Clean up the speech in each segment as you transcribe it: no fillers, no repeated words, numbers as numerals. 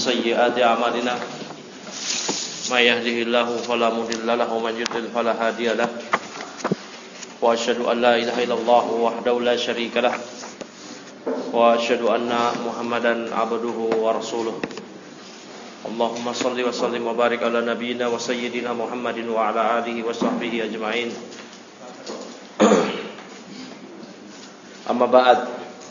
سيئات أعمالنا من يهده الله فلا مضل له ومن يضلل فلا هادي له وأشهد أن لا إله إلا الله وحده لا شريك له وأشهد أن محمدا عبده ورسوله اللهم صل وسلم وبارك على نبينا وسيدنا محمد وعلى آله وصحبه أجمعين Amma ba'd.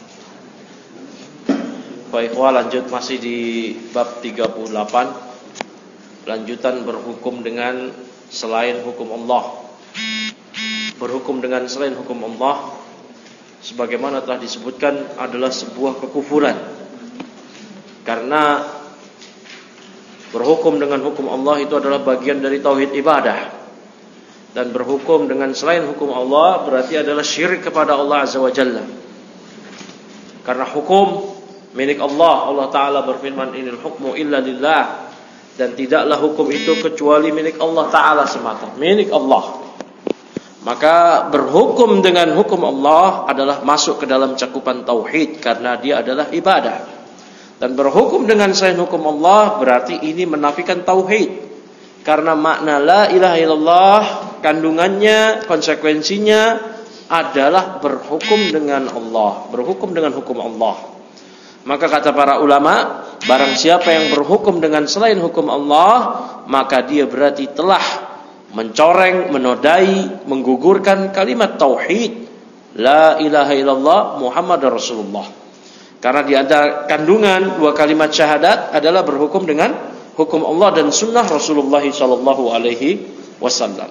Baik, lanjut masih di bab 38. Lanjutan berhukum dengan selain hukum Allah. Berhukum dengan selain hukum Allah, sebagaimana telah disebutkan, adalah sebuah kekufuran. Karena berhukum dengan hukum Allah itu adalah bagian dari tauhid ibadah. Dan berhukum dengan selain hukum Allah berarti adalah syirik kepada Allah Azza wa Jalla. Karena hukum milik Allah. Allah Ta'ala berfirman, inil hukmu illa lillah. Dan tidaklah hukum itu kecuali milik Allah Ta'ala semata, milik Allah. Maka berhukum dengan hukum Allah adalah masuk ke dalam cakupan tauhid, karena dia adalah ibadah. Dan berhukum dengan selain hukum Allah berarti ini menafikan tauhid. Karena makna la ilaha illallah, kandungannya, konsekuensinya adalah berhukum dengan Allah, berhukum dengan hukum Allah. Maka kata para ulama, barang siapa yang berhukum dengan selain hukum Allah, maka dia berarti telah mencoreng, menodai, menggugurkan kalimat tauhid la ilaha illallah Muhammad Rasulullah. Karena di antara kandungan dua kalimat syahadat adalah berhukum dengan hukum Allah dan sunnah Rasulullah sallallahu alaihi wasallam.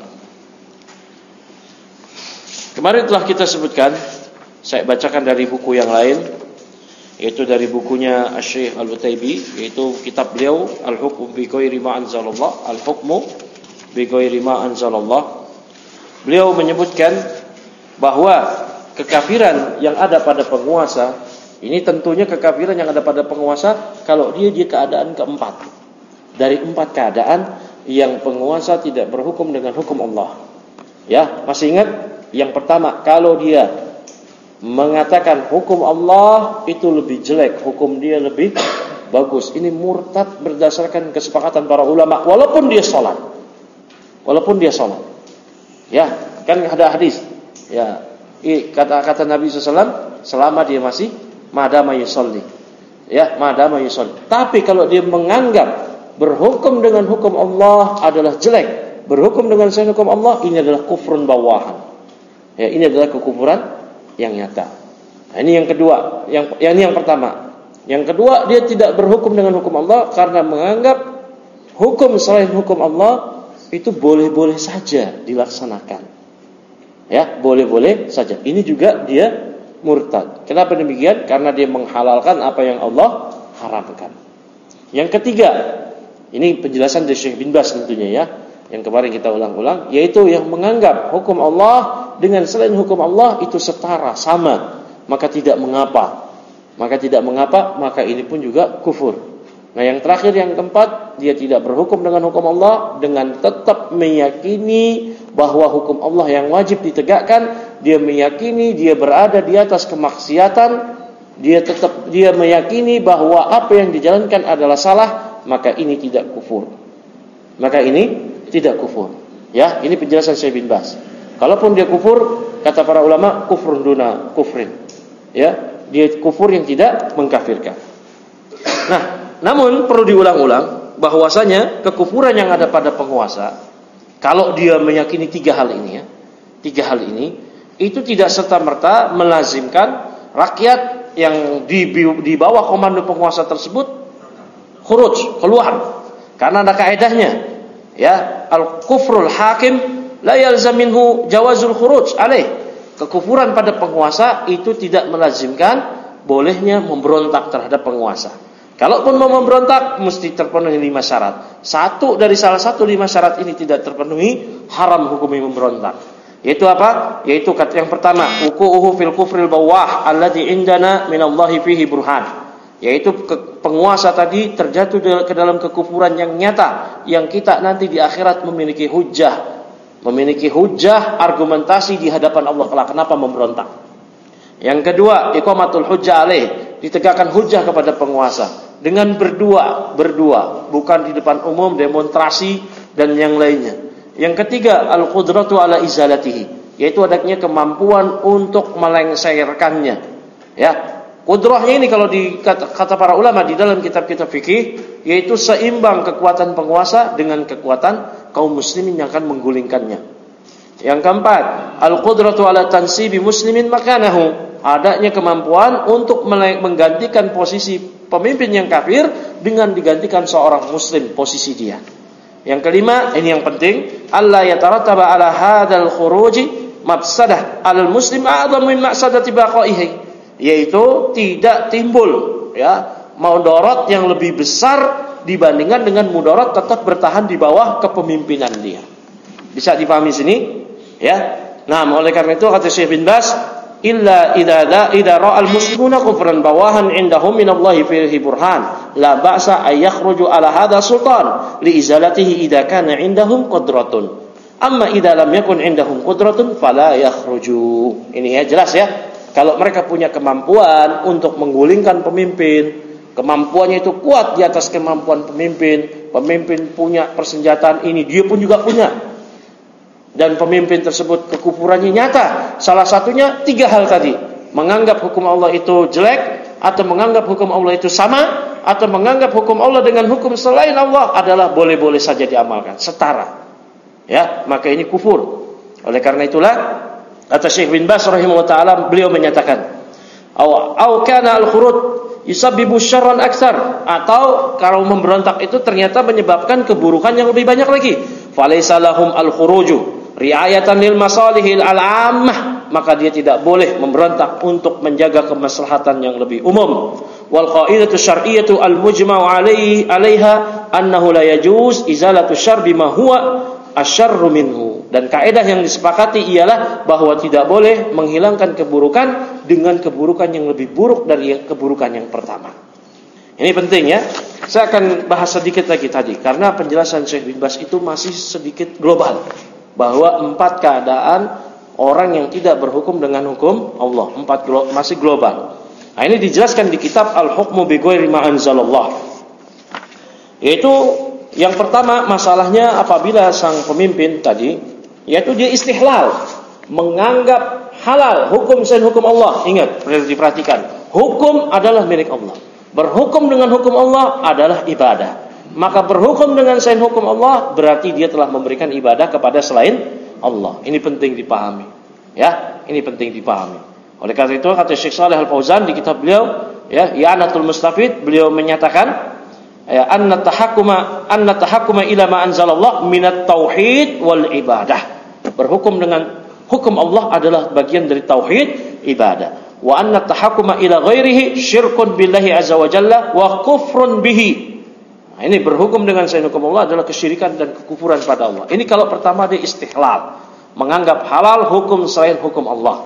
Kemarin telah kita sebutkan, saya bacakan dari buku yang lain, yaitu dari bukunya Asy-Syaikh Al-Utsaibi, yaitu kitab beliau Al-Hukmu bi Ghairi ma Anzalallah, Al-Hukmu bi Ghairi ma Anzalallah. Beliau menyebutkan bahwa kekafiran yang ada pada penguasa, ini tentunya kekafiran yang ada pada penguasa kalau dia di keadaan keempat. Dari 4 keadaan yang penguasa tidak berhukum dengan hukum Allah. Ya, masih ingat? Yang pertama, kalau dia mengatakan hukum Allah itu lebih jelek, hukum dia lebih bagus. Ini murtad berdasarkan kesepakatan para ulama, walaupun dia sholat. Walaupun dia sholat. Ya, kan ada hadis. Ya, kata Nabi SAW, selama dia masih madama yusolli. Ya, madama yusolli. Tapi kalau dia menganggap berhukum dengan hukum Allah adalah jelek, berhukum dengan selain hukum Allah, ini adalah kufrun bawahan. Ya, ini adalah kekufuran yang nyata. Nah, ini yang kedua, ini yang pertama. Yang kedua, dia tidak berhukum dengan hukum Allah karena menganggap hukum selain hukum Allah itu boleh-boleh saja dilaksanakan. Ya, boleh-boleh saja. Ini juga dia murtad. Kenapa demikian? Karena dia menghalalkan apa yang Allah haramkan. Yang ketiga, ini penjelasan dari Syekh bin Baz tentunya ya, yang kemarin kita ulang-ulang, yaitu yang menganggap hukum Allah dengan selain hukum Allah itu setara, sama, maka tidak mengapa. Maka ini pun juga kufur. Nah, yang terakhir, yang keempat, dia tidak berhukum dengan hukum Allah dengan tetap meyakini bahwa hukum Allah yang wajib ditegakkan, dia meyakini dia berada di atas kemaksiatan, dia meyakini bahwa apa yang dijalankan adalah salah, maka ini tidak kufur. Ya, ini penjelasan Syekh bin Baz. Kalaupun dia kufur, kata para ulama, kufrun duna kufrin. Ya, dia kufur yang tidak mengkafirkan. Nah, namun perlu diulang-ulang bahwasanya kekufuran yang ada pada penguasa, kalau dia meyakini tiga hal ini itu tidak serta-merta melazimkan rakyat yang di bawah komando penguasa tersebut khuruj, keluar. Karena ada kaedahnya, ya, al-kufrul hakim la yalzam minhu jawazul khuruj alaih. Kekufuran pada penguasa itu tidak melazimkan bolehnya memberontak terhadap penguasa. Kalaupun mau memberontak mesti terpenuhi 5 syarat. Salah satu 5 syarat ini tidak terpenuhi, haram hukumi memberontak. Yaitu apa? Yaitu yang pertama, wuqu'uhu fil kufril bawah alladzi indana minallahi fihi burhan. Yaitu penguasa tadi terjatuh ke dalam kekufuran yang nyata, yang kita nanti di akhirat memiliki hujjah argumentasi di hadapan Allah kelak kenapa memberontak. Yang kedua, iqamatul hujjah alaih, ditegakkan hujjah kepada penguasa. dengan berdua, bukan di depan umum, demonstrasi dan yang lainnya. Yang ketiga, al-qudratu ala izalatihi, yaitu adanya kemampuan untuk melengsarkannya. Ya, kudrahnya ini kalau kata para ulama di dalam kitab-kitab fikih, yaitu seimbang kekuatan penguasa dengan kekuatan kaum muslimin yang akan menggulingkannya. Yang keempat, al-qudratu ala tansibi muslimin makanahu, adanya kemampuan untuk menggantikan posisi pemimpin yang kafir dengan digantikan seorang muslim posisi dia. Yang kelima, ini yang penting, alla yatarattaba ala hadzal khuruji mafsadah alal muslim a'dham min mafsadati baqaihi, yaitu tidak timbul ya mudarat yang lebih besar dibandingkan dengan mudarat tetap bertahan di bawah kepemimpinan dia. Bisa dipahami sini? Ya. Nah, oleh karena itu kata Syekh bin Baz, illa idza ra'al muslimuna kufran bawahan indahum minallahi fihi burhan la ba'sa ay yakhruju ala hadha sultan li izalatihi idza kana indahum qudratun, amma idza lam yakun indahum qudratun fala yakhruju. Ini ya jelas ya, kalau mereka punya kemampuan untuk menggulingkan pemimpin, kemampuannya itu kuat di atas kemampuan pemimpin punya persenjataan, ini dia pun juga punya, dan pemimpin tersebut kekufurannya nyata. Salah satunya 3 hal tadi, menganggap hukum Allah itu jelek, atau menganggap hukum Allah itu sama, atau menganggap hukum Allah dengan hukum selain Allah adalah boleh-boleh saja diamalkan, setara. Ya, maka ini kufur. Oleh karena itulah kata Syekh bin Baz rahimahullah taala, beliau menyatakan, au kana al-khurud yusabbibu syarran aktsar, atau kalau memberontak itu ternyata menyebabkan keburukan yang lebih banyak lagi. Falaisa lahum al-khuruju riayatan lil masalihil al-ammah, maka dia tidak boleh memberontak untuk menjaga kemaslahatan yang lebih umum. Wal qaidatu syar'iyyatu al-mujma'u 'alaiha annahu la yajuz izalatu syarr bima huwa asyarru minhu, dan kaidah yang disepakati ialah bahwa tidak boleh menghilangkan keburukan dengan keburukan yang lebih buruk dari keburukan yang pertama. Ini penting ya. Saya akan bahas sedikit lagi tadi, karena penjelasan Syekh bin Baz itu masih sedikit global, bahwa 4 keadaan orang yang tidak berhukum dengan hukum Allah, 4 masih global. Nah, ini dijelaskan di kitab Al-Hukmu bi Ghairi ma Anzalallah. Yaitu yang pertama, masalahnya apabila sang pemimpin tadi, yaitu dia istihlal, menganggap halal hukum selain hukum Allah. Ingat, perlu diperhatikan, hukum adalah milik Allah. Berhukum dengan hukum Allah adalah ibadah. Maka berhukum dengan selain hukum Allah berarti dia telah memberikan ibadah kepada selain Allah. Ini penting dipahami. Ya, ini penting dipahami. Oleh karena itu kata Syekh Shalih Al-Fauzan di kitab beliau, ya, I'anatul Mustafid, beliau menyatakan, ya, anna tahakkuma ila ma anzalallah minat tauhid wal ibadah. Berhukum dengan hukum Allah adalah bagian dari tauhid, ibadah. Wa anna tahakkuma ila ghairihi syirkun billahi azza wa jalla wa kufrun bihi. Nah, ini berhukum dengan selain hukum Allah adalah kesyirikan dan kekufuran pada Allah. Ini kalau pertama dia istihlal, menganggap halal hukum selain hukum Allah.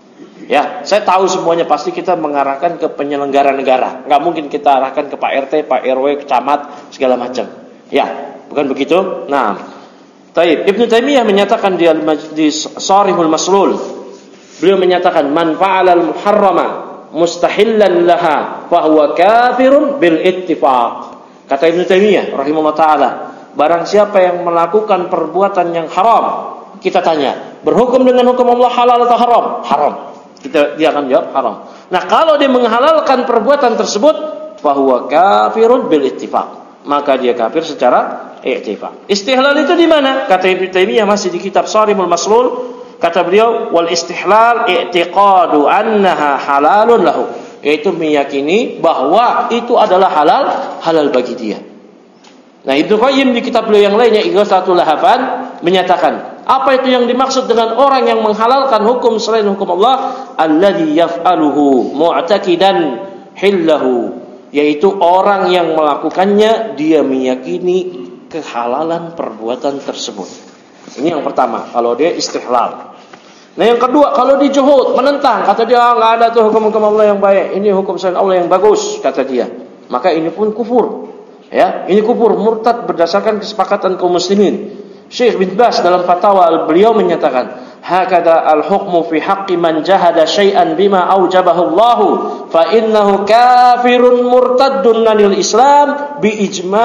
Ya, saya tahu semuanya pasti kita mengarahkan ke penyelenggara negara. Enggak mungkin kita arahkan ke Pak RT, Pak RW, camat, segala macam. Ya, bukan begitu? Nah, Taib. Ibnu Taimiyah menyatakan di Sharihul Maslul, beliau menyatakan, man fa'alal muharrama mustahillan laha fahuwa kafirun bil ittifaq. Kata Ibnu Taimiyah rahimahullah taala, barang siapa yang melakukan perbuatan yang haram, kita tanya, berhukum dengan hukum Allah halal atau haram? Haram. Dia akan jawab haram. Nah, kalau dia menghalalkan perbuatan tersebut, fahuwa kafirun bil ittifaq, maka dia kafir secara i'tifaq. Istihlal itu di mana? Kata Ibnu Taimiyah masih di kitab Sharimul Maslul, kata beliau, wal istihlal i'tiqadu annaha halalun lahu, yaitu meyakini bahwa itu adalah halal bagi dia. Nah, Ibnu Qayyim di kitab beliau yang lainnya Ighatsatul Lahafan menyatakan, apa itu yang dimaksud dengan orang yang menghalalkan hukum selain hukum Allah? Alladzi yaf'aluhu mu'taqidan hillahu, yaitu orang yang melakukannya dia meyakini kehalalan perbuatan tersebut. Ini yang pertama, kalau dia istihlal. Nah, yang kedua, kalau dia juhud, menentang, kata dia enggak ada tuh hukum-hukum Allah yang baik, ini hukum selain Allah yang bagus, kata dia. Maka ini pun kufur. Ya, ini kufur murtad berdasarkan kesepakatan kaum muslimin. Syekh bin Baz dalam fatwa beliau menyatakan, hakada al-hukmu fi haqqi man jahada syai'an bima aujabahu Allah fa innahu kafirun murtaddun 'anil Islam bi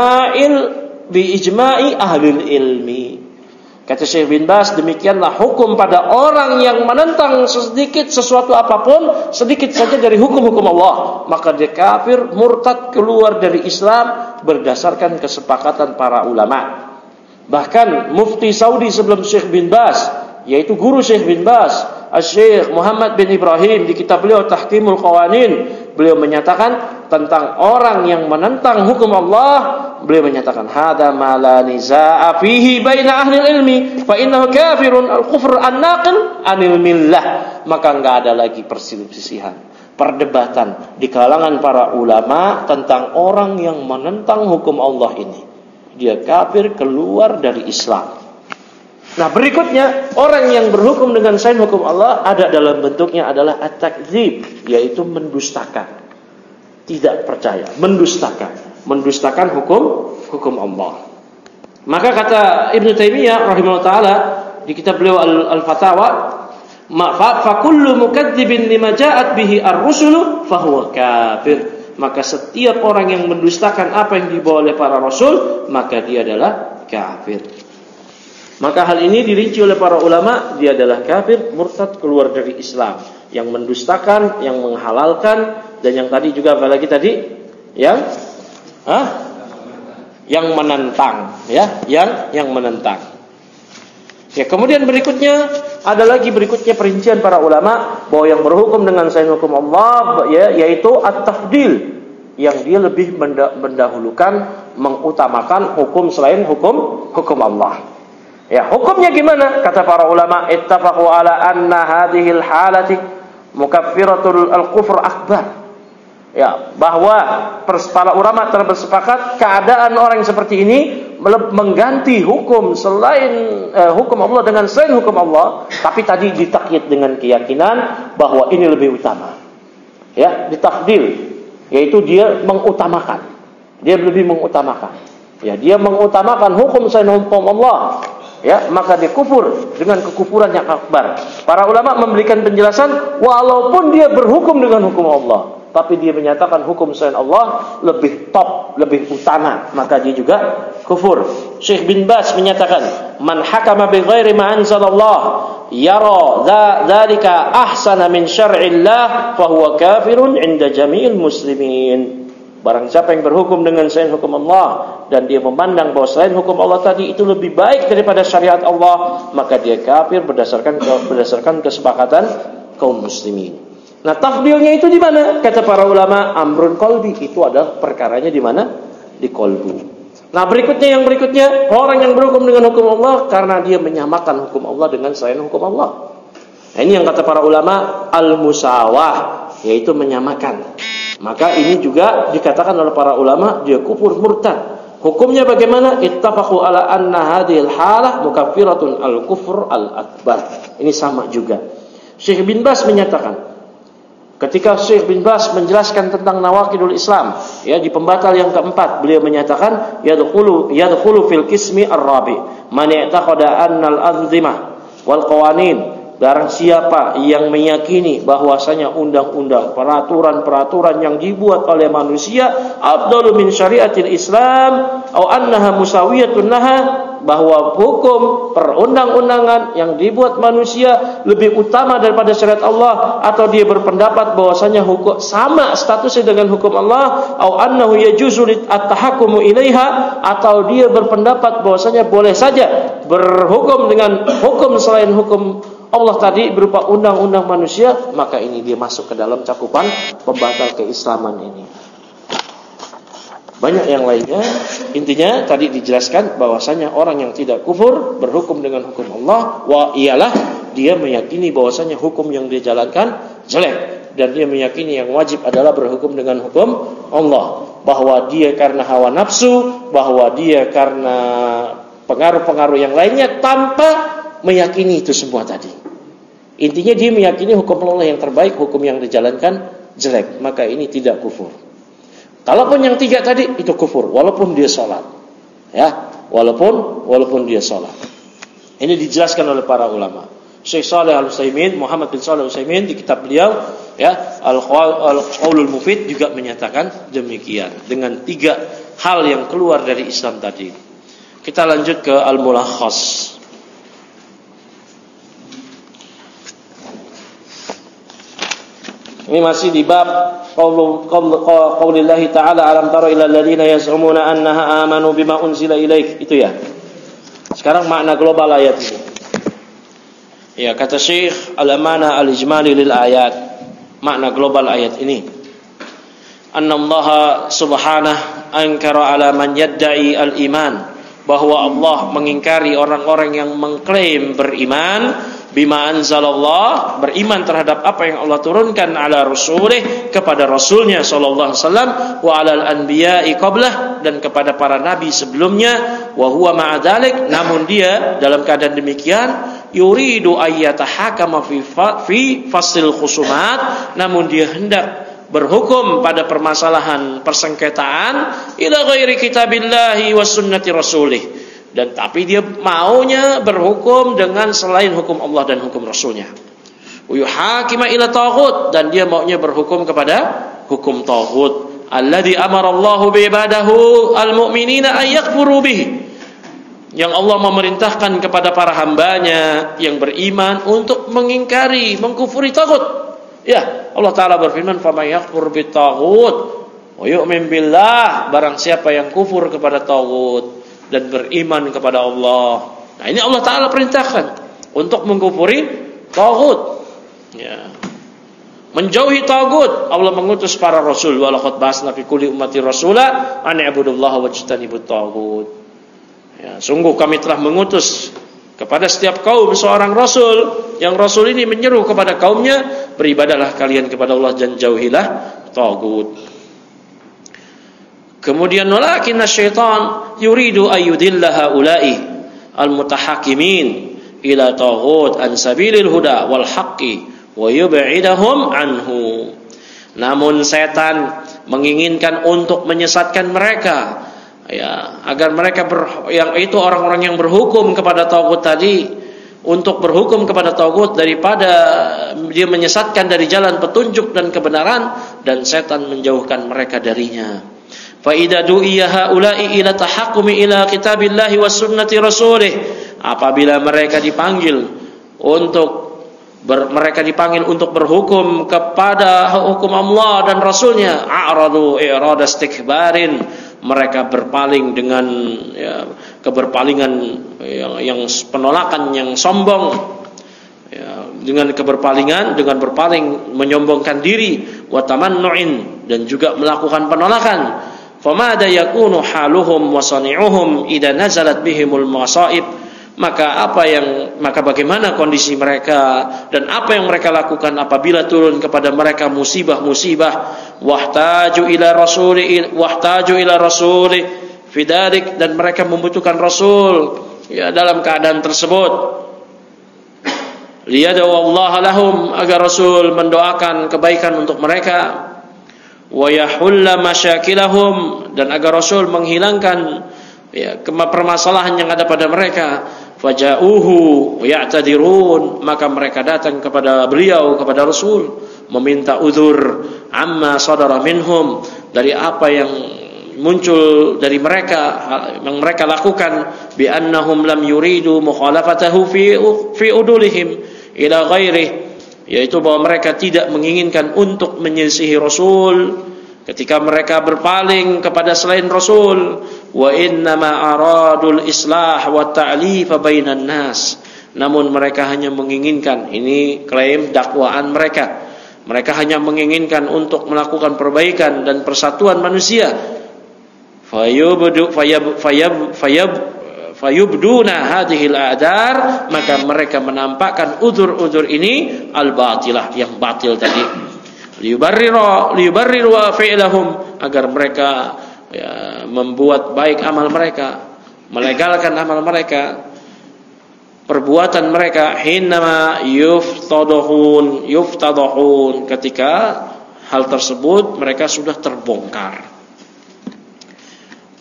ijma'i ahlul ilmi. Kata Syekh bin Baz, demikianlah hukum pada orang yang menentang sedikit sesuatu apapun, sedikit saja dari hukum-hukum Allah, maka dia kafir, murtad, keluar dari Islam berdasarkan kesepakatan para ulama. Bahkan mufti Saudi sebelum Syekh bin Baz, yaitu guru Syekh bin Baz, Syekh Muhammad bin Ibrahim, di kitab beliau Tahkimul Qawanin, beliau menyatakan tentang orang yang menentang hukum Allah, beliau menyatakan hada ma la nizaa fihi baina ahli ilmi fa innahu kafirun al-kufr an-naqil anil millah. Maka enggak ada lagi perselisihan, perdebatan di kalangan para ulama tentang orang yang menentang hukum Allah ini. Dia kafir, keluar dari Islam. Nah, berikutnya orang yang berhukum dengan selain hukum Allah ada dalam bentuknya adalah at-takdzib, yaitu mendustakan. Tidak percaya, mendustakan hukum Allah. Maka kata Ibnu Taimiyah rahimahullah taala di kitab beliau Al-Fatawa, fa kullu mukadzibin lima ja'at bihi ar-rusulu fa huwa kafir. Maka setiap orang yang mendustakan apa yang dibawa oleh para rasul, maka dia adalah kafir. Maka hal ini dirinci oleh para ulama, dia adalah kafir, murtad, keluar dari Islam. Yang mendustakan, yang menghalalkan, dan yang tadi juga apa lagi tadi? Yang menentang, ya, yang menentang. Ya, kemudian berikutnya ada lagi perincian para ulama bahwa yang berhukum dengan selain hukum Allah, ya, yaitu at-tafdil, yang dia lebih mendahulukan, mengutamakan hukum selain hukum Allah. Ya, hukumnya gimana? Kata para ulama, ittafaqu ala anna hadhil halati mukaffiratul al-kufr akbar. Ya, bahwa para ulama telah bersepakat keadaan orang seperti ini mengganti hukum selain hukum Allah dengan selain hukum Allah, tapi tadi ditakyid dengan keyakinan bahwa ini lebih utama. Ya, ditafdil, yaitu dia mengutamakan. Dia lebih mengutamakan. Ya, dia mengutamakan hukum selain hukum Allah. Ya, maka dia kufur dengan kekufuran yang akbar. Para ulama memberikan penjelasan, walaupun dia berhukum dengan hukum Allah, tapi dia menyatakan hukum selain Allah lebih top, lebih utama, maka dia juga kufur. Syekh bin Baz menyatakan, man hakama bi ghairi ma anzalallah yara dzalika ahsana min syar'illah fa huwa kafirun 'inda jami'il muslimin. Barang siapa yang berhukum dengan selain hukum Allah dan dia memandang bahwa selain hukum Allah tadi itu lebih baik daripada syariat Allah, maka dia kafir berdasarkan kesepakatan kaum muslimin. Nah, tafdilnya itu di mana? Kata para ulama, amrun qalbi, itu adalah perkaranya di mana? Di qalbu. Nah, berikutnya orang yang berhukum dengan hukum Allah karena dia menyamakan hukum Allah dengan selain hukum Allah. Nah, ini yang kata para ulama al-musawah, yaitu menyamakan. Maka ini juga dikatakan oleh para ulama dia kufur murtad. Hukumnya bagaimana? Ittafaqu ala anna hadhil halah mukaffiratun al-kufr al-akbar. Ini sama juga. Syekh bin Baz menyatakan, ketika Syekh bin Baz menjelaskan tentang nawaqidul Islam, ya, di pembatal yang keempat, beliau menyatakan yadkhulu fil qismi ar-rabi man i'taqada anna al-anzimah wal qawanin. Barang siapa yang meyakini bahwasanya undang-undang, peraturan-peraturan yang dibuat oleh manusia afdalu min syariatil Islam atau annaha musawiyatun laha, bahwa hukum perundang-undangan yang dibuat manusia lebih utama daripada syariat Allah, atau dia berpendapat bahwasanya hukum sama statusnya dengan hukum Allah, atau annahu yajuzu at-tahakkumu ilaiha, atau dia berpendapat bahwasanya boleh saja berhukum dengan hukum selain hukum Allah tadi berupa undang-undang manusia, maka ini dia masuk ke dalam cakupan pembatal keislaman ini. Banyak yang lainnya. Intinya tadi dijelaskan bahwasanya orang yang tidak kufur berhukum dengan hukum Allah, ialah dia meyakini bahwasanya hukum yang dia jalankan jelek, dan dia meyakini yang wajib adalah berhukum dengan hukum Allah. Bahwa dia karena hawa nafsu, bahwa dia karena pengaruh-pengaruh yang lainnya, tanpa meyakini itu semua tadi. Intinya dia meyakini hukum Allah yang terbaik, hukum yang dijalankan jelek, maka ini tidak kufur. Kalaupun yang tiga tadi itu kufur, walaupun dia sholat, ya, walaupun dia sholat. Ini dijelaskan oleh para ulama. Syekh Shalih Al-Utsaimin, Muhammad bin Shalih Al-Utsaimin di kitab beliau ya Al-Qaulul Mufid juga menyatakan demikian dengan 3 hal yang keluar dari Islam tadi. Kita lanjut ke Al-Mulakhas. Ini masih di bab qaulillahi ta'ala alam tara ilal ladzina yaz'umuna annaha amanu bima unzila ilaik, itu ya. Sekarang makna global ayat ini. Ya, kata Syekh Al-Amanah Al-Ijmali lil ayat, makna global ayat ini. Annallaha subhanahu ankara ala man yadda'i al-iman, bahwa Allah mengingkari orang-orang yang mengklaim beriman bima anzalallah, beriman terhadap apa yang Allah turunkan ala rasulih, kepada rasulnya sallallahu alaihi wasallam, wa alal anbiya'i qablah, dan kepada para nabi sebelumnya, wa huwa ma'a dzalik, namun dia dalam keadaan demikian, yuridu ayyatahakama fi fasil khusumat, namun dia hendak berhukum pada permasalahan persengketaan ila ghairi kitabillahi was sunnati rasulih, dan tapi dia maunya berhukum dengan selain hukum Allah dan hukum Rasulnya. Yuhakima ila taghut, dan dia maunya berhukum kepada hukum taghut. Alladzi amara Allahu bi ibadahu almu'minina ay yakfuru bihi, yang Allah memerintahkan kepada para hambanya yang beriman untuk mengingkari, mengkufuri taghut. Ya, Allah Ta'ala berfirman, "Faman yakfur bit taghut wa yu'min billah", barang siapa yang kufur kepada taghut dan beriman kepada Allah. Nah, ini Allah Ta'ala perintahkan untuk mengkufuri taghut. Ya. Menjauhi taghut. Allah mengutus para rasul, wa laqad ba'atsna fi kulli ummati rasula an i'budullaha wajtanibut taghut. Ya, sungguh kami telah mengutus kepada setiap kaum seorang rasul, yang rasul ini menyeru kepada kaumnya, beribadahlah kalian kepada Allah dan jauhilah taghut. Kemudian walakinna syaitan yuridu ayyudilla haula'i almutahakimin ila taghut an sabilil huda wal haqqi wa yub'idahum anhu. Namun setan menginginkan untuk menyesatkan mereka, ya, agar mereka yang itu orang-orang yang berhukum kepada taghut tadi, untuk berhukum kepada taghut daripada dia menyesatkan dari jalan petunjuk dan kebenaran, dan setan menjauhkan mereka darinya. Fa idza du'iya haula'i ila tahakkumi ila kitabillahi was sunnati rasulih, apabila mereka dipanggil untuk berhukum kepada hukum Allah dan Rasulnya, a'radu i'rada istikbarin, mereka berpaling dengan keberpalingan yang penolakan yang sombong, dengan berpaling menyombongkan diri, wa tamannu'in, dan juga melakukan penolakan. Famada yakunu haluhum wa sani'uhum idza nazalat bihimul masaib, maka bagaimana kondisi mereka dan apa yang mereka lakukan apabila turun kepada mereka musibah-musibah, wahtaju ila rasuli fidarik, dan mereka membutuhkan rasul ya dalam keadaan tersebut, liyadaw Allah lahum, agar rasul mendoakan kebaikan untuk mereka, wa yahulla masyakilahum, dan agar rasul menghilangkan permasalahan yang ada pada mereka. Faja'uhu ya'tadirun, maka mereka datang kepada beliau, kepada rasul, meminta uzur amma sadara minhum, dari apa yang muncul dari mereka, yang mereka lakukan, bi annahum lam yuridu mukhalafatahu fi udulihim ila ghairihi, yaitu bahwa mereka tidak menginginkan untuk menyelisihi Rasul ketika mereka berpaling kepada selain Rasul. Wa innama aradul islah wa ta'lifa bainan nas, namun mereka hanya menginginkan, ini klaim dakwaan mereka hanya menginginkan untuk melakukan perbaikan dan persatuan manusia. Fayubduna hadhil adar, maka mereka menampakkan udzur-udzur ini al-batilah, yang batil tadi, liyubarriru fi'lahum, agar mereka membuat baik amal mereka, melegalkan amal mereka, perbuatan mereka, hinama yuftadahun, ketika hal tersebut mereka sudah terbongkar.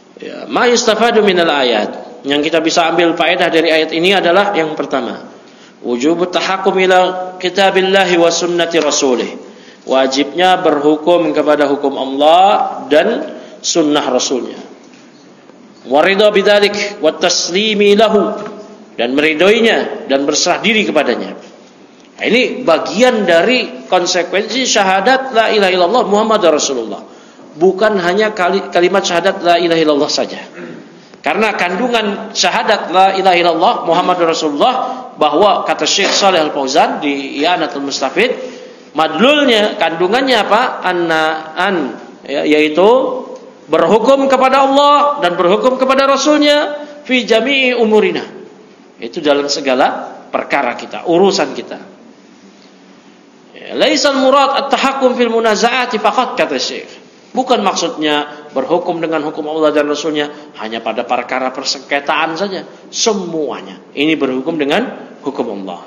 Ma yustafadu minal ayat, yang kita bisa ambil faedah dari ayat ini adalah yang pertama, Wujub tahakum ila kitabillahi wa sunnati rasulih. Wajibnya berhukum kepada hukum Allah dan sunnah Rasulnya. Waridha bidzalik wa taslimi lahu, dan meridhoinya dan berserah diri kepadanya. Ini bagian dari konsekuensi syahadat la ilaha illallah Muhammadur Rasulullah. Bukan hanya kalimat syahadat la ilaha illallah saja. Karena kandungan syahadat la ilaha illallah Muhammadur Rasulullah, bahwa kata Syekh Shalih Al-Fauzan di I'anatul Mustafid, madlulnya, kandungannya apa? Yaitu berhukum kepada Allah dan berhukum kepada Rasulnya fi jami'i umurina. Itu dalam segala perkara kita, urusan kita. Laisal murad at-tahakkum fil munazaati faqat, kata Syekh. Bukan maksudnya berhukum dengan hukum Allah dan Rasulnya hanya pada perkara persengketaan saja. Semuanya ini berhukum dengan hukum Allah.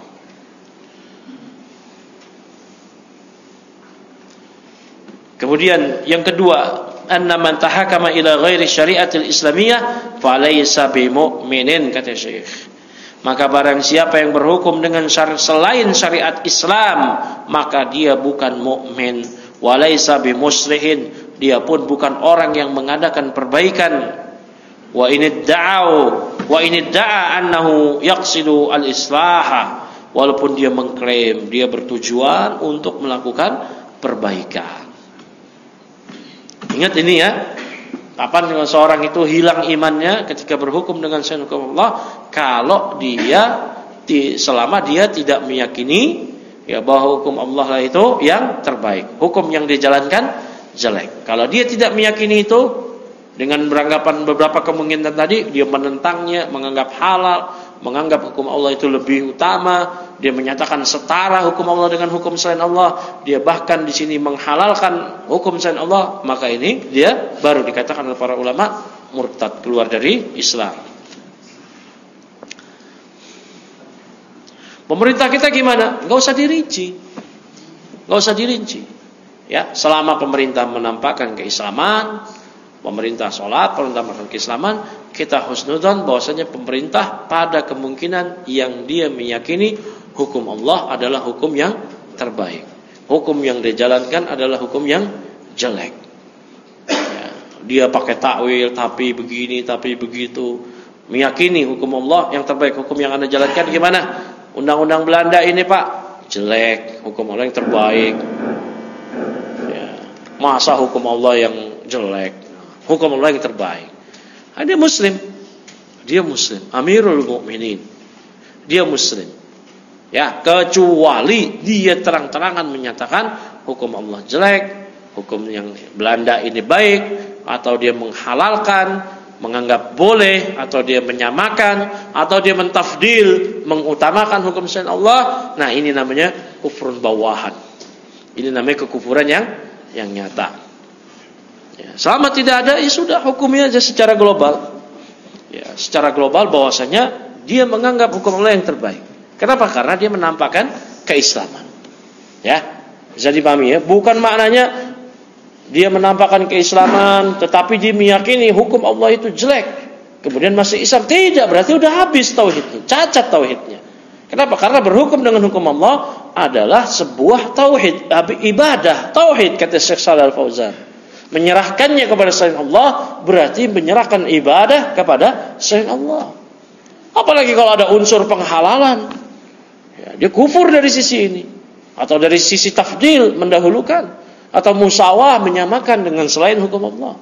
Kemudian yang kedua, anna man tahakama ila ghairi syariatil islamiyah falaysa bimu'minin, kata Syekh. Maka barang siapa yang berhukum dengan selain syariat Islam, maka dia bukan mukmin. Walaysa bimuslihin, dia pun bukan orang yang mengadakan perbaikan. Wa in idda'a annahu yaqsidu al-islaha, walaupun dia mengklaim dia bertujuan untuk melakukan perbaikan. Ingat ini ya. Kapan seorang itu hilang imannya? Ketika berhukum dengan selain hukum Allah, kalau dia selama dia tidak meyakini ya bahwa hukum Allah lah itu yang terbaik, hukum yang dijalankan jelek. Kalau dia tidak meyakini itu, dengan beranggapan beberapa kemungkinan tadi, dia menentangnya, menganggap halal, menganggap hukum Allah itu lebih utama, dia menyatakan setara hukum Allah dengan hukum selain Allah, dia bahkan di sini menghalalkan hukum selain Allah, maka ini dia baru dikatakan oleh para ulama murtad, keluar dari Islam. Pemerintah kita gimana? Gak usah dirinci. Ya, selama pemerintah menampakkan keislaman, pemerintah sholat, pemerintah melakukan keislaman, kita husnudzon bahwasanya pemerintah pada kemungkinan yang dia meyakini hukum Allah adalah hukum yang terbaik, hukum yang dijalankan adalah hukum yang jelek. Ya, dia pakai takwil, tapi begini, tapi begitu, meyakini hukum Allah yang terbaik. Hukum yang Anda jalankan gimana? Undang-undang Belanda ini Pak, jelek, hukum Allah yang terbaik. Ya, masa hukum Allah yang jelek, hukum Allah yang terbaik. Dia Muslim, Amirul Mukminin, dia Muslim. Ya, kecuali dia terang-terangan menyatakan hukum Allah jelek, hukum yang Belanda ini baik, atau dia menghalalkan, menganggap boleh, atau dia menyamakan, atau dia mentafdil, mengutamakan hukum selain Allah. Nah, ini namanya kufrun bawahan. Ini namanya kekufuran yang nyata. Ya, selama tidak ada, ya sudah, hukumnya aja secara global. Ya, secara global bahwasanya dia menganggap hukum Allah yang terbaik. Kenapa? Karena dia menampakkan keislaman. Ya, bisa dipahami ya. Bukan maknanya dia menampakkan keislaman, tetapi dia meyakini hukum Allah itu jelek, kemudian masih Islam. Tidak, berarti udah habis tauhidnya, cacat tauhidnya. Kenapa? Karena berhukum dengan hukum Allah adalah sebuah tauhid, ibadah, tauhid, kata Syekh Shalih Al-Fauzan. Menyerahkannya kepada selain Allah berarti menyerahkan ibadah kepada selain Allah. Apalagi kalau ada unsur penghalalan, ya, dia kufur dari sisi ini, atau dari sisi tafdil, mendahulukan, atau musawah, menyamakan dengan selain hukum Allah.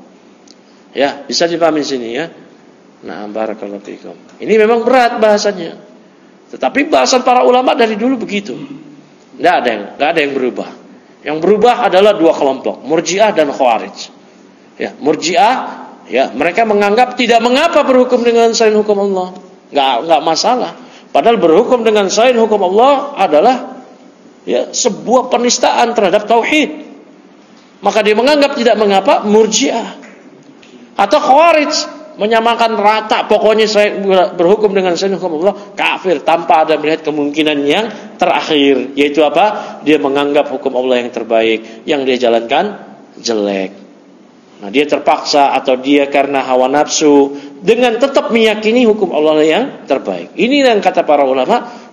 Ya, bisa dipahami sini ya. Nah, barakallahu fikum. Ini memang berat bahasanya, tetapi bahasan para ulama dari dulu begitu. Enggak ada yang berubah. Yang berubah adalah dua kelompok, Murji'ah dan Khawarij. Ya, Murji'ah, ya, mereka menganggap tidak mengapa berhukum dengan selain hukum Allah, enggak masalah. Padahal berhukum dengan selain hukum Allah adalah ya sebuah penistaan terhadap tauhid. Maka dia menganggap tidak mengapa. Murji'ah atau Khawarij menyamakan rata, pokoknya saya berhukum dengan selain hukum Allah kafir, tanpa ada melihat kemungkinan yang terakhir, yaitu apa? Dia menganggap hukum Allah yang terbaik, yang dia jalankan jelek. Nah, dia terpaksa atau dia karena hawa nafsu dengan tetap meyakini hukum Allah yang terbaik. Ini yang kata para ulama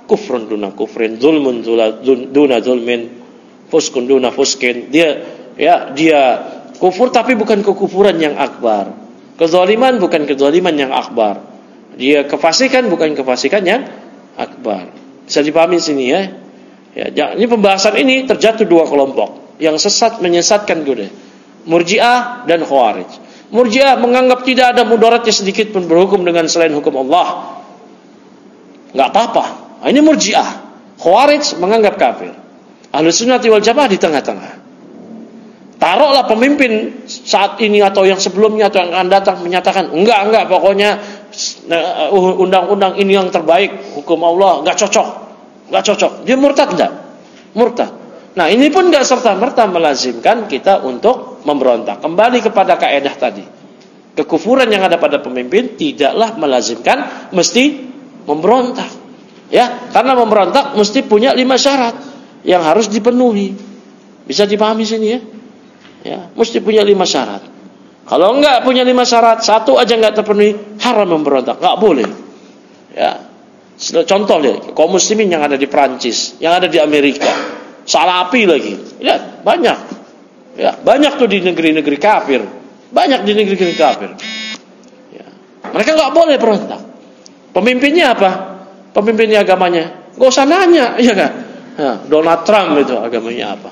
kufrun duna kufrin, zulmun duna zulmin, fuskun duna fuskin. Dia kufur tapi bukan kekufuran yang akbar. Kezaliman bukan kezaliman yang akbar. Dia kefasikan bukan kefasikan yang akbar. Bisa dipahami sini ya. Ini pembahasan ini terjatuh dua kelompok yang sesat menyesatkan kita. Murji'ah dan Khawarij. Murji'ah menganggap tidak ada mudaratnya sedikit pun berhukum dengan selain hukum Allah. Enggak apa-apa. Ini Murji'ah. Khawarij menganggap kafir. Ahlus Sunnah wal Jamaah di tengah-tengah. Taruhlah pemimpin saat ini atau yang sebelumnya atau yang akan datang menyatakan enggak pokoknya undang-undang ini yang terbaik, hukum Allah enggak cocok. Dia murtad enggak? Murtad. Nah, ini pun enggak serta-merta melazimkan kita untuk memberontak. Kembali kepada kaidah tadi. Kekufuran yang ada pada pemimpin tidaklah melazimkan mesti memberontak. Ya, karena memberontak mesti punya 5 syarat yang harus dipenuhi. Bisa dipahami sini ya? Ya, mesti punya 5 syarat. Kalau enggak punya 5 syarat, satu aja enggak terpenuhi, haram memberontak, enggak boleh. Ya. Contoh lihat, kaum muslimin yang ada di Prancis, yang ada di Amerika, salafi lagi. Lihat, banyak. Ya, banyak tuh di negeri-negeri kafir. Banyak di negeri-negeri kafir. Ya. Mereka enggak boleh berontak. Pemimpinnya apa? Pemimpinnya agamanya. Enggak usah nanya, ya kan? Nah, Donald Trump itu agamanya apa?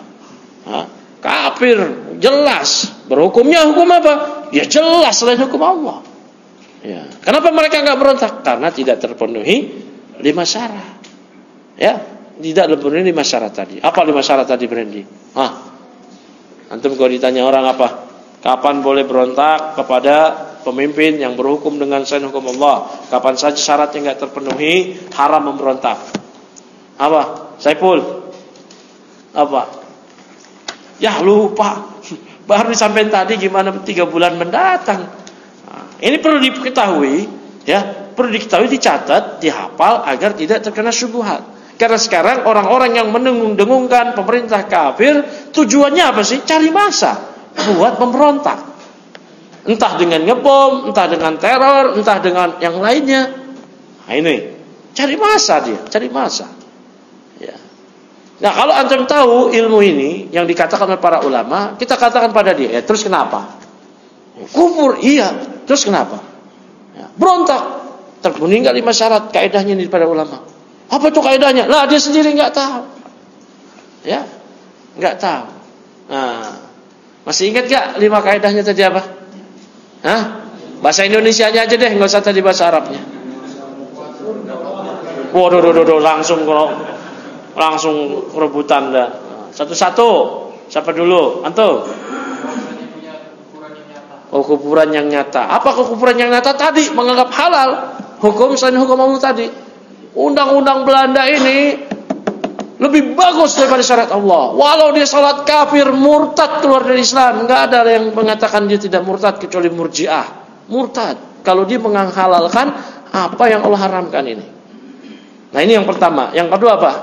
Kafir, jelas. Berhukumnya hukum apa? Ya jelas selain hukum Allah. Ya. Kenapa mereka enggak berontak? Karena tidak terpenuhi 5 syarat. Ya, tidak terpenuhi 5 syarat tadi. Apa 5 syarat tadi, Brandy? Antum kalau ditanya orang apa? Kapan boleh berontak kepada pemimpin yang berhukum dengan selain hukum Allah? Kapan saja syaratnya enggak terpenuhi, haram memberontak. Apa? Saiful? Apa? Ya lupa. Baru disampaikan tadi gimana 3 bulan mendatang. Ini perlu diketahui, ya, perlu diketahui, dicatat, dihafal agar tidak terkena syubhat. Karena sekarang orang-orang yang mendengung-dengungkan pemerintah kafir, tujuannya apa sih? Cari masa buat memberontak. Entah dengan ngebom, entah dengan teror, entah dengan yang lainnya. Nah, ini cari masa dia, cari masa. Ya. Nah, kalau antum tahu ilmu ini yang dikatakan oleh para ulama, kita katakan pada dia, ya terus kenapa? Kufur, iya, terus kenapa? Ya, berontak, terpenuhi enggak 5 syarat kaidahnya ini para ulama? Apa itu kaidahnya? Lah dia sendiri enggak tahu. Ya, enggak tahu. Nah, masih ingat enggak 5 kaidahnya tadi apa? Bahasa Indonesianya aja deh, enggak usah tadi bahasa Arabnya. Waduh, langsung rebutan dah. Satu-satu. Siapa dulu? Antum. Kekufuran yang nyata. Apa kekufuran yang nyata tadi? Menganggap halal hukum selain hukum Allah tadi. Undang-undang Belanda ini lebih bagus daripada syariat Allah. Walau dia salat kafir, murtad, keluar dari Islam, enggak ada yang mengatakan dia tidak murtad kecuali Murji'ah. Murtad kalau dia menghalalkan apa yang Allah haramkan ini. Nah, ini yang pertama. Yang kedua apa?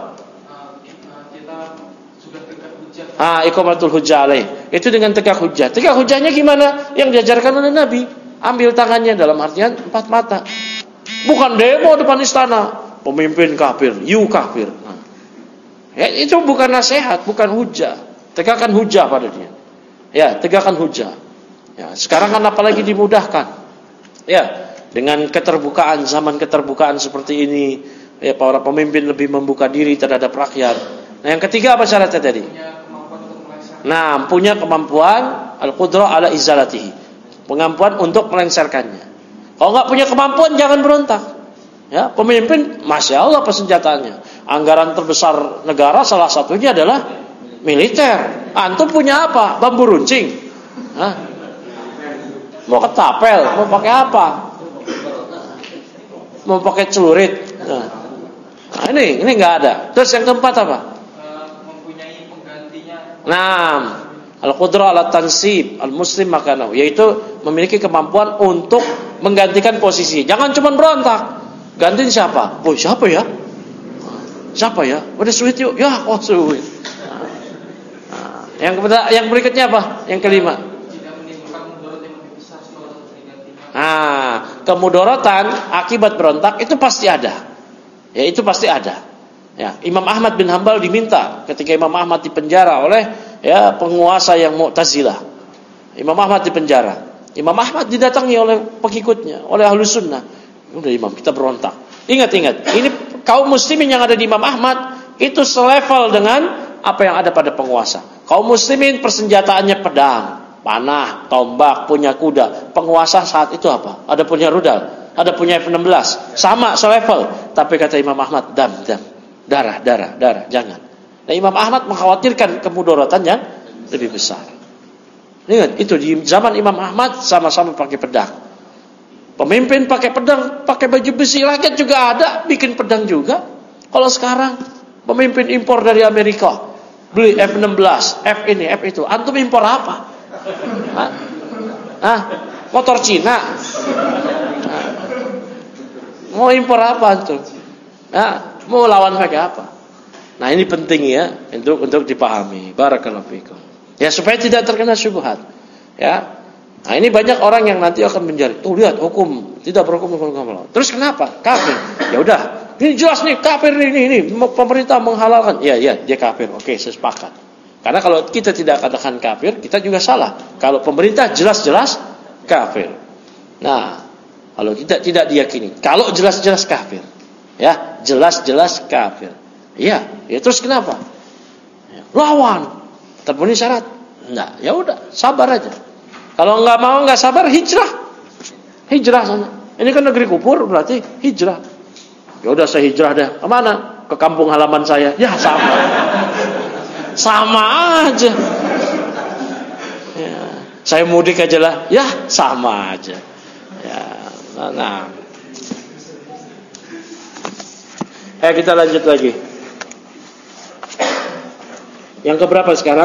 Iqamatul hujjah alaih. Itu dengan tegak hujjah. Tegak hujjahnya gimana? Yang diajarkan oleh Nabi. Ambil tangannya dalam artian 4 mata. Bukan demo depan istana. Pemimpin kafir, you kafir. Itu bukan nasihat, bukan hujjah. Tegakkan hujjah pada dia. Ya, tegakkan hujjah. Ya, sekarang kan apalagi dimudahkan. Ya, dengan keterbukaan, zaman keterbukaan seperti ini, ya, para pemimpin lebih membuka diri terhadap rakyat. Nah, yang ketiga apa syaratnya tadi? Nah, punya kemampuan al-qudrah ala izalatihi. Kemampuan untuk melengsarkannya. Kalau enggak punya kemampuan jangan berontak. Ya, pemimpin Masya Allah persenjataannya. Anggaran terbesar negara salah satunya adalah militer. Antum punya apa? Bambu runcing. Mau ketapel, mau pakai apa? Mau pakai celurit. Nah, ini enggak ada. Terus yang keempat apa? Mempunyai penggantinya. Nah, al-qudrah ala tansib al-muslim makanahu, yaitu memiliki kemampuan untuk menggantikan posisi. Jangan cuma berontak. Gantiin siapa? Oh, siapa ya? Siapa ya? Udah sweet yuk. Ya, sweet. Nah, yang berikutnya apa? Yang kelima. Tidak menimbulkan mudarat yang lebih besar setelah tergantinya. Kemudaratan akibat berontak itu pasti ada. Ya, itu pasti ada. Ya, Imam Ahmad bin Hanbal diminta ketika Imam Ahmad dipenjara oleh penguasa yang Mu'tazilah. Imam Ahmad dipenjara. Imam Ahmad didatangi oleh pengikutnya, oleh Ahlus Sunnah. Udah Imam, kita berontak. Ingat, ini kaum muslimin yang ada di Imam Ahmad itu selevel dengan apa yang ada pada penguasa. Kaum muslimin persenjataannya pedang, panah, tombak, punya kuda. Penguasa saat itu apa? Ada punya rudal, ada punya F-16. Sama selevel. Tapi kata Imam Ahmad, dam. Darah, jangan. Nah, Imam Ahmad mengkhawatirkan kemudaratan yang lebih besar. Ingat, itu di zaman Imam Ahmad sama-sama pakai pedang. Pemimpin pakai pedang, pakai baju besi, rakyat juga ada bikin pedang juga. Kalau sekarang pemimpin impor dari Amerika, beli F-16, F ini, F itu. Antum impor apa? Motor Cina. Mau impor apa antum? Mau lawan pakai apa? Nah, ini penting ya untuk dipahami. Barakallahu fikum. Ya, supaya tidak terkena syubhat. Ya. Nah, ini banyak orang yang nanti akan mencari. Tuh lihat hukum tidak berhukum dengan Allah. Terus kenapa? Kafir. Ya udah, ini jelas nih kafir ini pemerintah menghalalkan. Iya, dia kafir. Oke, saya sepakat. Karena kalau kita tidak katakan kafir, kita juga salah. Kalau pemerintah jelas-jelas kafir. Nah, kalau kita tidak diyakini, kalau jelas-jelas kafir. Ya, jelas-jelas kafir. Iya, ya terus kenapa? Ya, lawan. Terpenuhi syarat? Enggak, ya udah, sabar aja. Kalau enggak sabar, hijrah sana. Ini kan negeri kufur, berarti hijrah. Ya udah, saya hijrah deh. Kemana? Ke kampung halaman saya. Ya sama aja. Ya, saya mudik aja lah. Ya sama aja. Ya, nah. Kita lanjut lagi. Yang keberapa sekarang?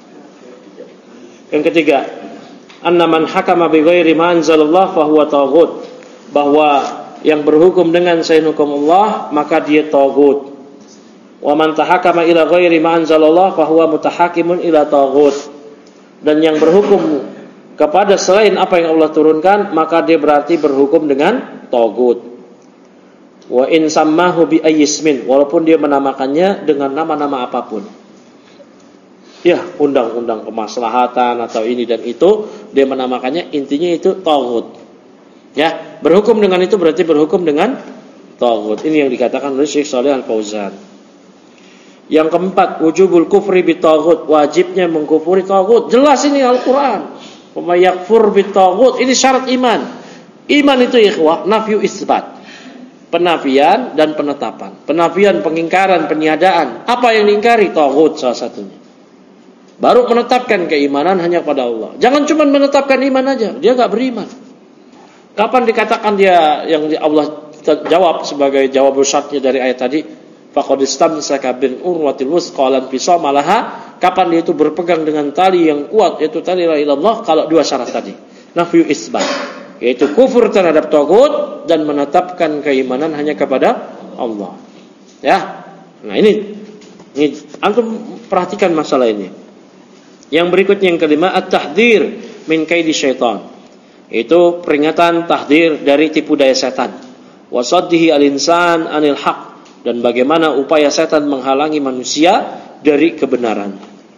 Yang ketiga, anna man hakama bi ghairi ma anzalallah fa huwa taghut. Bahwa yang berhukum dengan selain hukum Allah, maka dia taghut. Wa man tahakama ila ghairi ma anzalallah fa huwa mutahakimun ila taghut. Dan yang berhukum kepada selain apa yang Allah turunkan, maka dia berarti berhukum dengan taghut. Wa in sammahu bi ayyismin, walaupun dia menamakannya dengan nama-nama apapun. Ya, undang-undang kemaslahatan atau ini dan itu, dia menamakannya, intinya itu taghut. Ya, berhukum dengan itu berarti berhukum dengan taghut. Ini yang dikatakan oleh Syekh Shalih Al-Fauzan. Yang keempat, wujubul kufri bi taghut, wajibnya mengkufuri taghut. Jelas ini Al-Qur'an. Wa may yakfur bi taghut, ini syarat iman. Iman itu ikhwah, nafyu isbat. Penafian dan penetapan. Penafian, pengingkaran, peniadaan. Apa yang diingkari? Taghut salah satunya. Baru menetapkan keimanan hanya pada Allah. Jangan cuma menetapkan iman aja, dia enggak beriman. Kapan dikatakan dia yang Allah jawab sebagai jawab syaratnya dari ayat tadi? Faqad istamsaka bil urwatil wuthqa lan fisama laha. Kapan dia itu berpegang dengan tali yang kuat, yaitu tali la ilaha illallah, kalau dua syarat tadi. Nafyu isbat, yaitu kufur terhadap taghut dan menetapkan keimanan hanya kepada Allah. Ya. Nah, ini antum perhatikan masalah ini. Yang berikutnya yang kelima, at-tahdhir min kaidi syaitan. Itu peringatan tahdir dari tipu daya setan. Wa saddihi al-insan anil haq, dan bagaimana upaya setan menghalangi manusia dari kebenaran.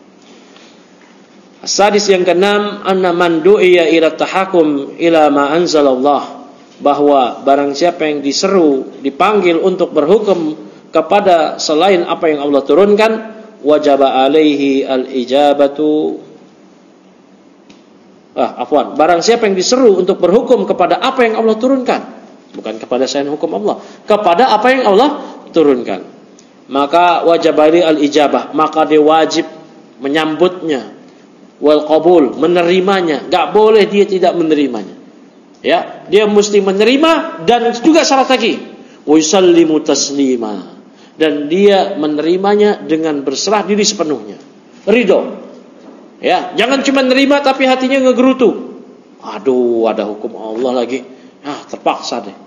As-sadis yang keenam, anna man du'iya ila tahakum ila ma anzalallah, bahwa barang siapa yang diseru, dipanggil untuk berhukum kepada selain apa yang Allah turunkan, wajaba alaihi al-ijabatu. Barang siapa yang diseru untuk berhukum kepada apa yang Allah turunkan, bukan kepada selain hukum Allah, kepada apa yang Allah turunkan, maka wajib alaihi al-ijabah, maka dia wajib menyambutnya, wal qabul, menerimanya. Enggak boleh dia tidak menerimanya. Ya, dia mesti menerima, dan juga syarat lagi, wa yusallimu taslima, dan dia menerimanya dengan berserah diri sepenuhnya, ridho. Ya, jangan cuma nerima tapi hatinya ngegerutu. Aduh, ada hukum Allah lagi. Terpaksa deh.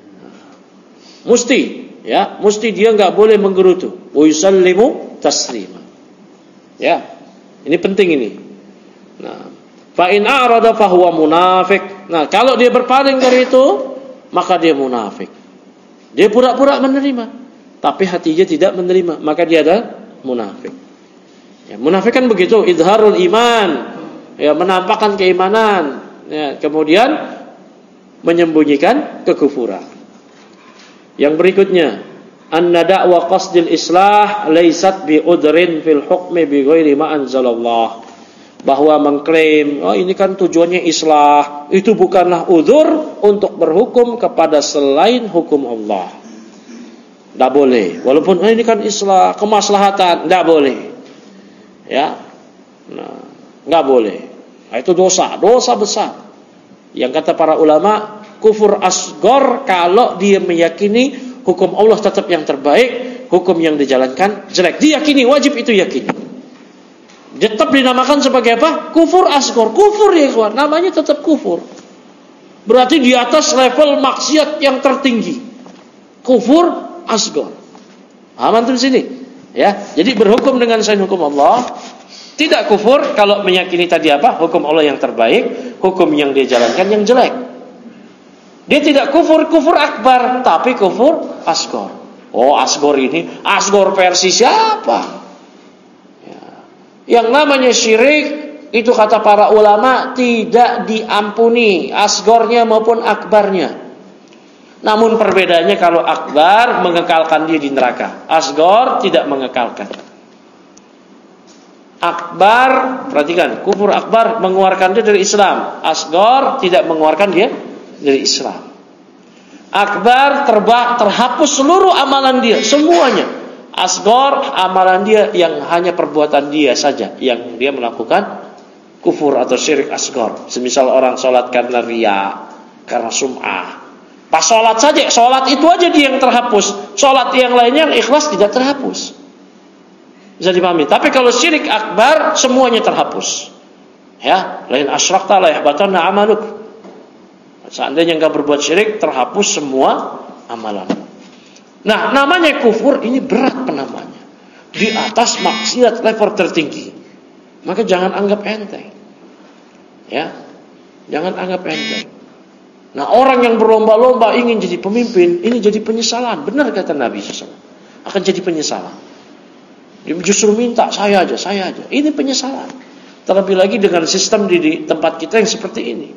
Mesti dia enggak boleh menggerutu. Wa yusallimu taslima. Ya. Ini penting ini. Nah, fa in a'rada fa huwa munafiq. Nah, kalau dia berpaling dari itu, maka dia munafik. Dia pura-pura menerima. tapi hatinya tidak menerima, maka dia adalah munafik. Ya, munafik kan begitu, idharul iman, ya, menampakkan keimanan, ya, kemudian menyembunyikan kekufuran. Yang berikutnya, anna da'wa qasdil islah laysat bi udrin fil hukmi bi ghairi ma anzalallah. Bahwa mengklaim, oh ini kan tujuannya islah, itu bukanlah udzur untuk berhukum kepada selain hukum Allah. Tidak boleh. Walaupun ini kan islah, kemaslahatan, tidak boleh. Ya, nah, nggak boleh. Nah, itu dosa besar. Yang kata para ulama, kufur asgor kalau dia meyakini hukum Allah tetap yang terbaik, hukum yang dijalankan jelek. Diyakini, wajib itu yakini. Tetap dinamakan sebagai apa? Kufur asgor. Kufur ya kawan, namanya tetap kufur. Berarti di atas level maksiat yang tertinggi. Kufur asgor. Aman tuh di sini. Ya, jadi berhukum dengan selain hukum Allah, tidak kufur kalau meyakini tadi apa? Hukum Allah yang terbaik, hukum yang dia jalankan yang jelek. Dia tidak kufur akbar, tapi kufur asgor. Oh, asgor ini, asgor versi siapa? Yang namanya syirik itu kata para ulama tidak diampuni, asgornya maupun akbarnya. Namun perbedaannya kalau akbar mengekalkan dia di neraka, asgor tidak mengekalkan. Akbar, perhatikan, kufur akbar mengeluarkan dia dari Islam, asgor tidak mengeluarkan dia dari Islam. Akbar terhapus seluruh amalan dia, semuanya. Asgor amalan dia yang hanya perbuatan dia saja yang dia melakukan kufur atau syirik asgor. Semisal orang sholat karena riya, karena sum'ah. Pas sholat saja, sholat itu aja dia yang terhapus. Sholat yang lainnya yang ikhlas tidak terhapus. Bisa dipahami. Tapi kalau syirik akbar semuanya terhapus. Ya, lain asyrakta la yahbatanna amaluk. Seandainya enggak berbuat syirik, terhapus semua amalan. Nah, namanya kufur ini berat penamanya. Di atas maksiat level tertinggi. Maka jangan anggap enteng. Ya. Jangan anggap enteng. Nah, orang yang berlomba-lomba ingin jadi pemimpin, ini jadi penyesalan. Benar kata Nabi SAW. Akan jadi penyesalan. Dia justru minta saya aja. Ini penyesalan. Terlebih lagi dengan sistem di tempat kita yang seperti ini.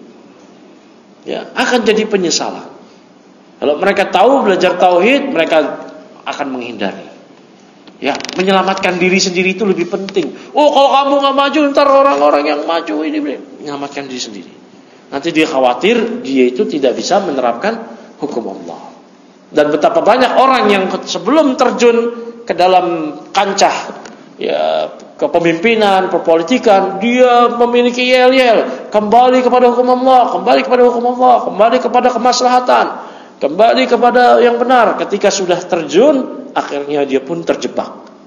Ya, akan jadi penyesalan. Kalau mereka tahu belajar tauhid, mereka akan menghindari. Ya, menyelamatkan diri sendiri itu lebih penting. Oh, kalau kamu nggak maju, ntar orang-orang yang maju ini menyelamatkan diri sendiri. Nanti dia khawatir dia itu tidak bisa menerapkan hukum Allah. Dan betapa banyak orang yang sebelum terjun ke dalam kancah ya kepemimpinan, perpolitikan, dia memiliki yel-yel, kembali kepada hukum Allah, kembali kepada kemaslahatan. Kembali kepada yang benar. Ketika sudah terjun, akhirnya dia pun terjebak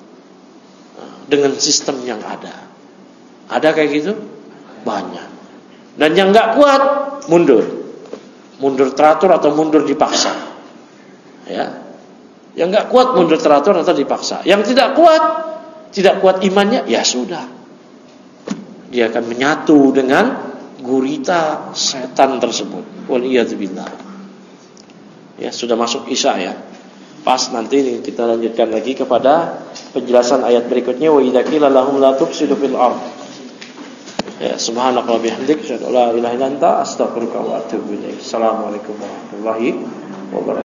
dengan sistem yang ada. Ada kayak gitu? Banyak. Dan yang gak kuat, mundur teratur atau mundur dipaksa. Ya. Yang gak kuat, mundur teratur atau dipaksa. Yang tidak kuat imannya, ya sudah. Dia akan menyatu dengan gurita setan tersebut. Waliyadzubillah. Ya, sudah masuk Isya ya. Pas nanti kita lanjutkan lagi kepada penjelasan ayat berikutnya, wa idza qila lahum la tufsidu fil ardh. Ya, subhanaka wa bihamdika asyhadu an la ilaha illa anta astaghfiruka wa atubu ilaik. Assalamualaikum warahmatullahi wabarakatuh.